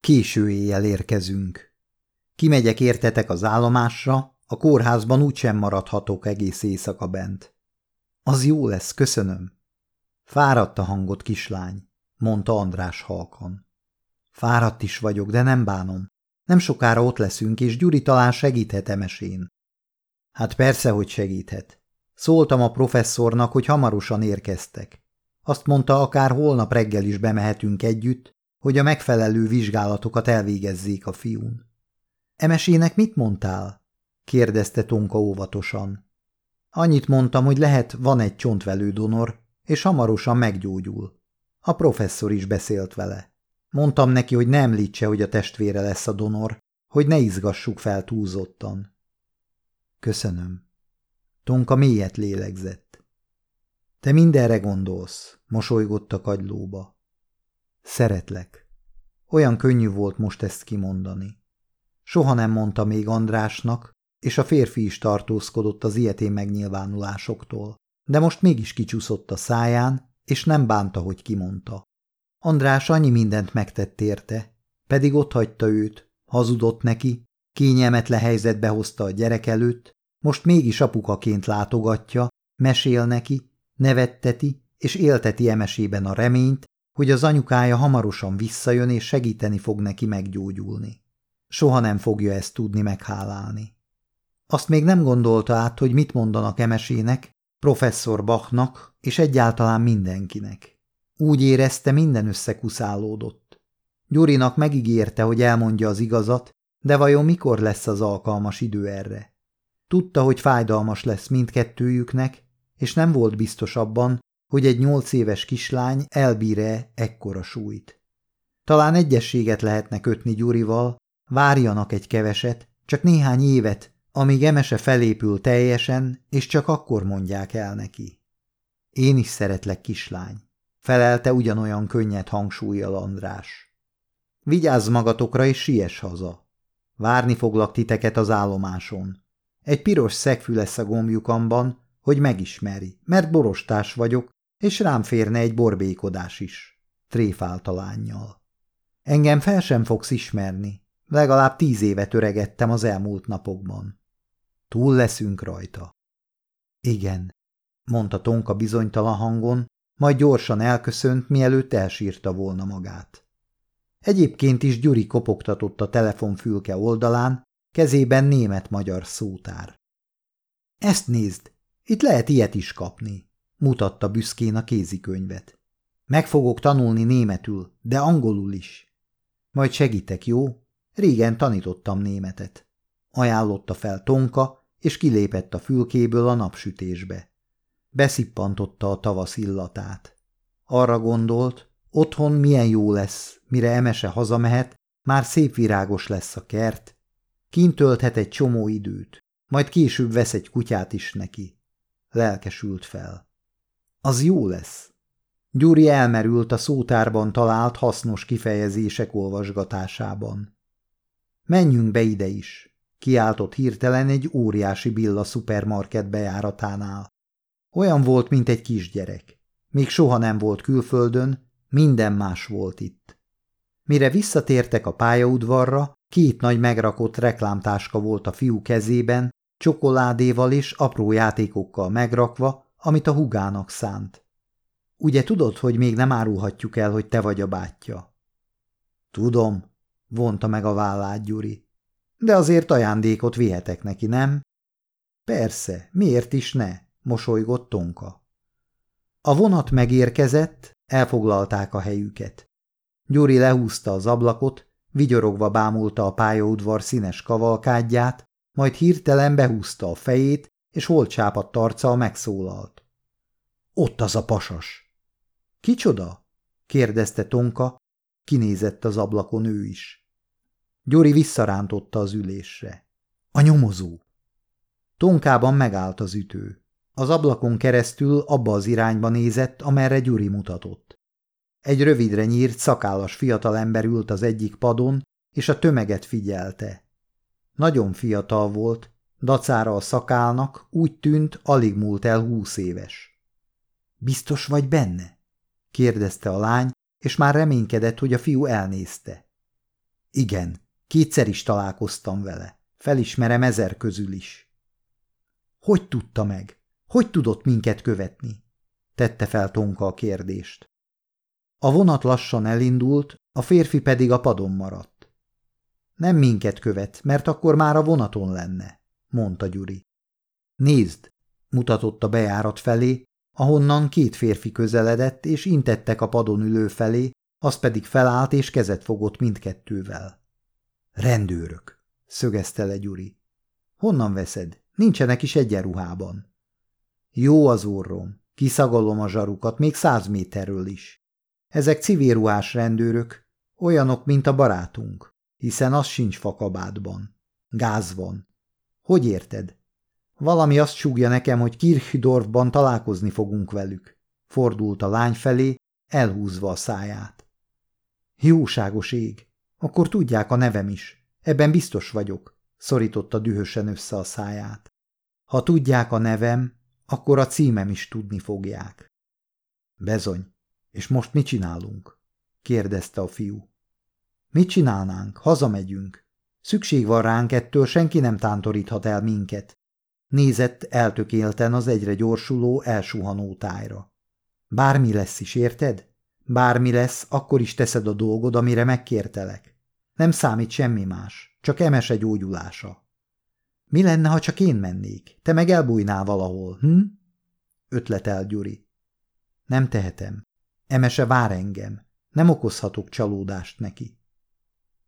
Késő éjjel érkezünk. Kimegyek értetek az állomásra, a kórházban úgysem maradhatok egész éjszaka bent. Az jó lesz, köszönöm. Fáradt a hangot, kislány, mondta András halkan. Fáradt is vagyok, de nem bánom. Nem sokára ott leszünk, és Gyuri talán segíthet Emesén. Hát persze, hogy segíthet. Szóltam a professzornak, hogy hamarosan érkeztek. Azt mondta, akár holnap reggel is bemehetünk együtt, hogy a megfelelő vizsgálatokat elvégezzék a fiún. Emesének mit mondtál? Kérdezte Tonka óvatosan. Annyit mondtam, hogy van egy csontvelő donor, és hamarosan meggyógyul. A professzor is beszélt vele. Mondtam neki, hogy ne említse, hogy a testvére lesz a donor, hogy ne izgassuk fel túlzottan. Köszönöm. Tonka mélyet lélegzett. Te mindenre gondolsz, mosolygott a kagylóba. Szeretlek. Olyan könnyű volt most ezt kimondani. Soha nem mondta még Andrásnak, és a férfi is tartózkodott az ilyetén megnyilvánulásoktól, de most mégis kicsúszott a száján, és nem bánta, hogy kimondta. András annyi mindent megtett érte, pedig otthagyta őt, hazudott neki, kényelmetlen helyzetbe hozta a gyerek előtt, most mégis apukaként látogatja, mesél neki, nevetteti és élteti Emesében a reményt, hogy az anyukája hamarosan visszajön és segíteni fog neki meggyógyulni. Soha nem fogja ezt tudni meghálálni. Azt még nem gondolta át, hogy mit mondanak Emesének, professzor Bachnak és egyáltalán mindenkinek. Úgy érezte, minden összekuszálódott. Gyurinak megígérte, hogy elmondja az igazat, de vajon mikor lesz az alkalmas idő erre? Tudta, hogy fájdalmas lesz mindkettőjüknek, és nem volt biztos abban, hogy egy 8 éves kislány elbír-e ekkora súlyt. Talán egyességet lehetne kötni Gyurival, várjanak egy keveset, csak néhány évet, amíg Emese felépül teljesen, és csak akkor mondják el neki. Én is szeretlek, kislány, felelte ugyanolyan könnyed hangsúllyal András. Vigyázz magatokra és siess haza. Várni foglak titeket az állomáson. Egy piros szegfű lesz a gombjukamban, hogy megismeri, mert borostás vagyok, és rám férne egy borbékodás is, tréfált a lánnyal. Engem fel sem fogsz ismerni, legalább 10 évet öregettem az elmúlt napokban. Túl leszünk rajta. Igen, mondta Tonka bizonytalan hangon, majd gyorsan elköszönt, mielőtt elsírta volna magát. Egyébként is Gyuri kopogtatott a telefonfülke oldalán, kezében német-magyar szótár. Ezt nézd, itt lehet ilyet is kapni, mutatta büszkén a kézikönyvet. Meg fogok tanulni németül, de angolul is. Majd segítek, jó? Régen tanítottam németet. Ajánlotta fel Tonka, és kilépett a fülkéből a napsütésbe. Beszippantotta a tavasz illatát. Arra gondolt, otthon milyen jó lesz, mire Emese hazamehet, már szép virágos lesz a kert. Kint tölthet egy csomó időt, majd később vesz egy kutyát is neki. Lelkesült fel. Az jó lesz. Gyuri elmerült a szótárban talált hasznos kifejezések olvasgatásában. Menjünk be ide is, kiáltott hirtelen egy óriási Billa szupermarket bejáratánál. Olyan volt, mint egy kisgyerek. Még soha nem volt külföldön, minden más volt itt. Mire visszatértek a pályaudvarra, 2 nagy megrakott reklámtáska volt a fiú kezében, csokoládéval és apró játékokkal megrakva, amit a húgának szánt. Ugye tudod, hogy még nem árulhatjuk el, hogy te vagy a bátyja? Tudom, vonta meg a vállát Gyuri. De azért ajándékot vihetek neki, nem? Persze, miért is ne? Mosolygott Tonka. A vonat megérkezett, elfoglalták a helyüket. Gyuri lehúzta az ablakot, vigyorogva bámulta a pályaudvar színes kavalkádját, majd hirtelen behúzta a fejét, és holtsápadt arccal megszólalt. Ott az a pasas. Kicsoda? Kérdezte Tonka, kinézett az ablakon ő is. Gyuri visszarántotta az ülésre. A nyomozó. Tonkában megállt az ütő. Az ablakon keresztül abba az irányba nézett, amerre Gyuri mutatott. Egy rövidre nyírt, szakállas fiatalember ült az egyik padon, és a tömeget figyelte. Nagyon fiatal volt, dacára a szakálnak úgy tűnt, alig múlt el 20 éves. Biztos vagy benne? Kérdezte a lány, és már reménykedett, hogy a fiú elnézte. Igen, 2-szer is találkoztam vele. Felismerem 1000 közül is. Hogy tudta meg? Hogy tudott minket követni? Tette fel Tonka a kérdést. A vonat lassan elindult, a férfi pedig a padon maradt. Nem minket követ, mert akkor már a vonaton lenne, mondta Gyuri. Nézd, mutatott a bejárat felé, ahonnan 2 férfi közeledett, és intettek a padon ülő felé, az pedig felállt és kezet fogott mindkettővel. Rendőrök, szögezte le Gyuri. Honnan veszed? Nincsenek is egyenruhában. Jó az orrom, kiszagolom a zsarukat még 100 méterről is. Ezek civilruhás rendőrök, olyanok, mint a barátunk, hiszen az sincs fakabátban. Gáz van. Hogy érted? Valami azt súgja nekem, hogy Kirchdorfban találkozni fogunk velük. Fordult a lány felé, elhúzva a száját. Jóságos ég, akkor tudják a nevem is. Ebben biztos vagyok, szorította dühösen össze a száját. Ha tudják a nevem, akkor a címem is tudni fogják. Bezony, és most mit csinálunk? Kérdezte a fiú. Mit csinálnánk? Hazamegyünk. Szükség van ránk, ettől senki nem tántoríthat el minket. Nézett eltökélten az egyre gyorsuló, elsuhanó tájra. Bármi lesz is, érted? Bármi lesz, akkor is teszed a dolgod, amire megkértelek. Nem számít semmi más, csak Emese gyógyulása. Mi lenne, ha csak én mennék? Te meg elbújnál valahol, ötletel Gyuri. Nem tehetem. Emese vár engem. Nem okozhatok csalódást neki.